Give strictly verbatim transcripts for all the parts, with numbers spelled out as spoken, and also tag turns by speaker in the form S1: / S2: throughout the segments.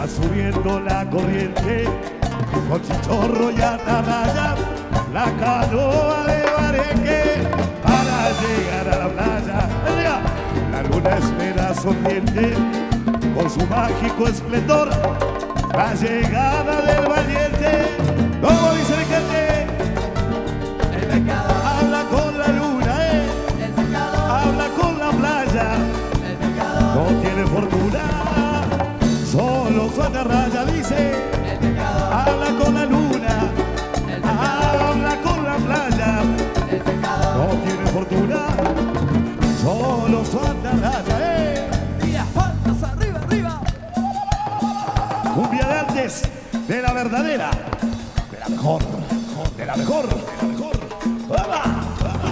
S1: va subiendo la corriente, con chichorro y atarraya, la canoa de Bareque, para llegar a la playa. ¡Venga! La luna espera sonriente, con su mágico esplendor, la llegada del valiente. ¿Cómo dice mi gente?
S2: El pescador,
S1: Habla con la luna, eh.
S2: el pescador,
S1: Habla con la playa.
S2: el pescador,
S1: No tiene fortuna, solo su atarraya, dice.
S2: el pescador,
S1: Habla con la luna,
S2: el pescador,
S1: habla con la playa.
S2: el pescador.
S1: No tiene fortuna, solo su atarraya, eh.
S2: Días faltas, arriba, arriba.
S1: Cumbia de antes, de la verdadera, de la mejor, de la mejor, de la mejor. ¡Vamos!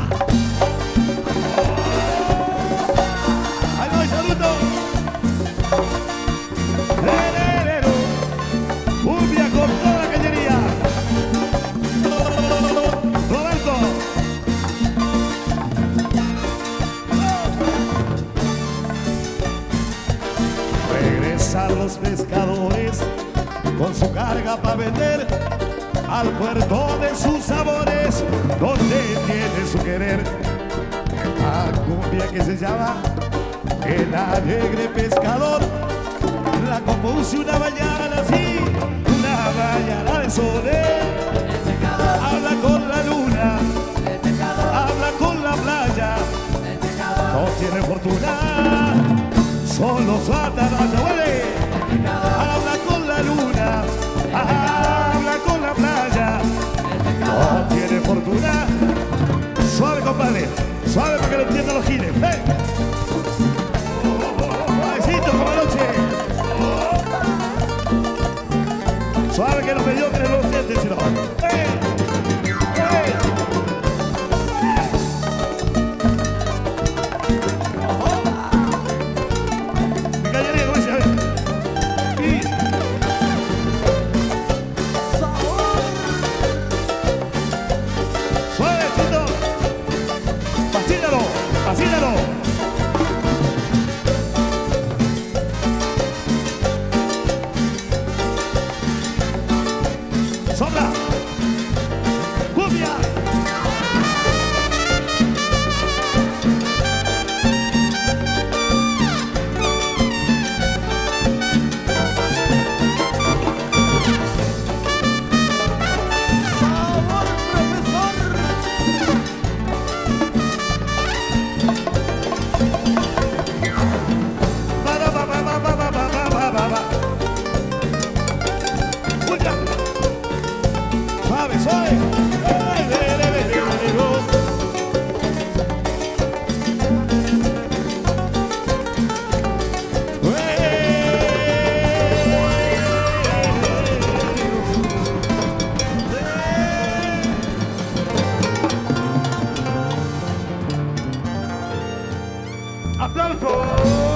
S1: ¡Ahí voy, saludo! ¡Lerero! ¡Cumbia con toda la cañería! ¡Roberto! Regresan los pescadores con su carga para vender al puerto de sus sabores, donde tiene su querer. Esta cumbia que se llama El Alegre Pescador, la compuso una mañana así, una mañana de soler.
S2: El pescador,
S1: Habla con la luna,
S2: el pescador,
S1: habla con la playa,
S2: el pescador,
S1: no tiene fortuna, solo su atarraya, huele.
S2: el pescador,
S1: Habla con la luna, habla con la playa,
S2: el pescador.
S1: no tiene fortuna. Suave, compadre, suave para que lo entiendan los giles. ¡Ven! Suavecito como anoche. Suave que los mediocres no lo sienten, sino. ¡Ven! ¡Ven! Mi cañería, como dice, a ver. Y suavecito. Vacílalo, vacílalo. Sopla. Cumbia.
S2: Sabor, profesor.
S1: Ba, ba, ba, ba, ba, ba, ba, ba, ba, ba, ba. Cumbia. Suave, suave. Ay, le, le, le, le, le, le. ¡Aplausos!